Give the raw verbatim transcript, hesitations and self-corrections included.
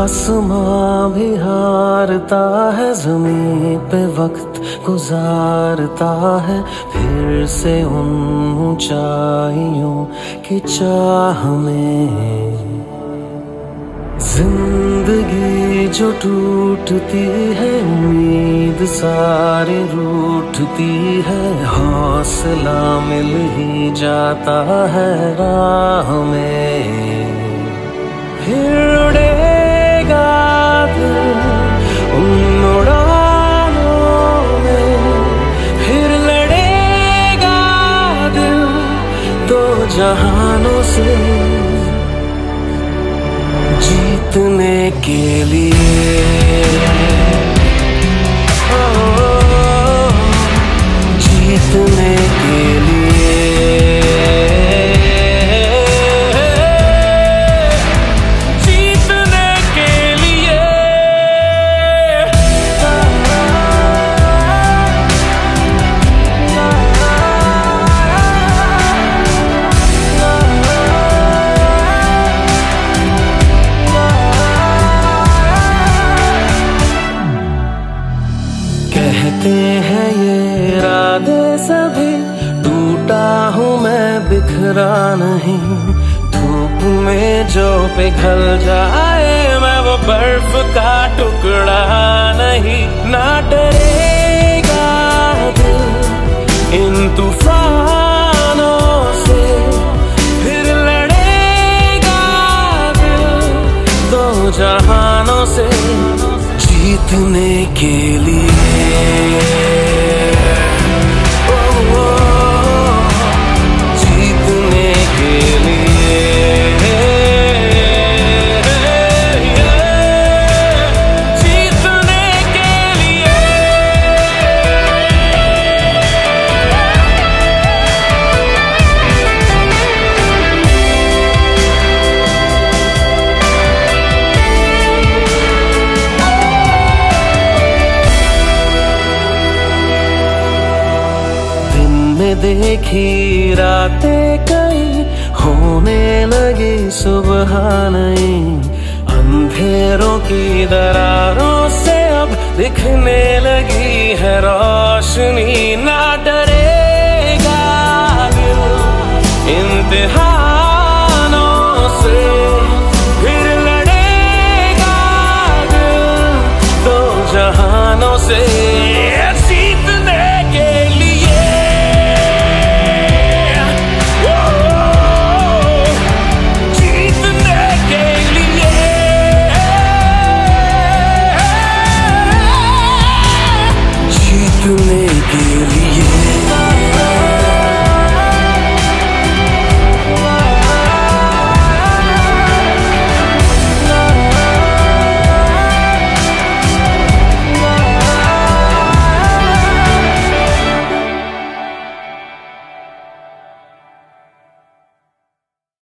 आसमां भी हारता है, ज़मीं पे वक्त गुजारता है, फिर से उन ऊंचाइयों की चाह में। जिंदगी जो टूटती है, उम्मीद सारी रूठती है, हौसला मिल ही जाता है राह में। फिर उड़ेगा दिल उन उड़ानों में, फिर लड़ेगा दिल दो जहानों से, जीतने के लिए, ओ, जीतने के लिए, जीतने के लिए। कहते हैं ये इरादे सभी, टूटा हूँ मैं बिखरा नहीं, धूप में जो पिघल जाए मैं वो बर्फ का टुकड़ा नहीं। ना डरेगा दिल इन तूफानों से, फिर लड़ेगा दिल दो जहानों से, जीतने के लिए। ओ, ओ, जीतने के लिए, जीतने के लिए। देखी रातें कई, होने लगी सुबह नई, अंधेरों की दरारों से अब दिखने लगी है रोशनी। ना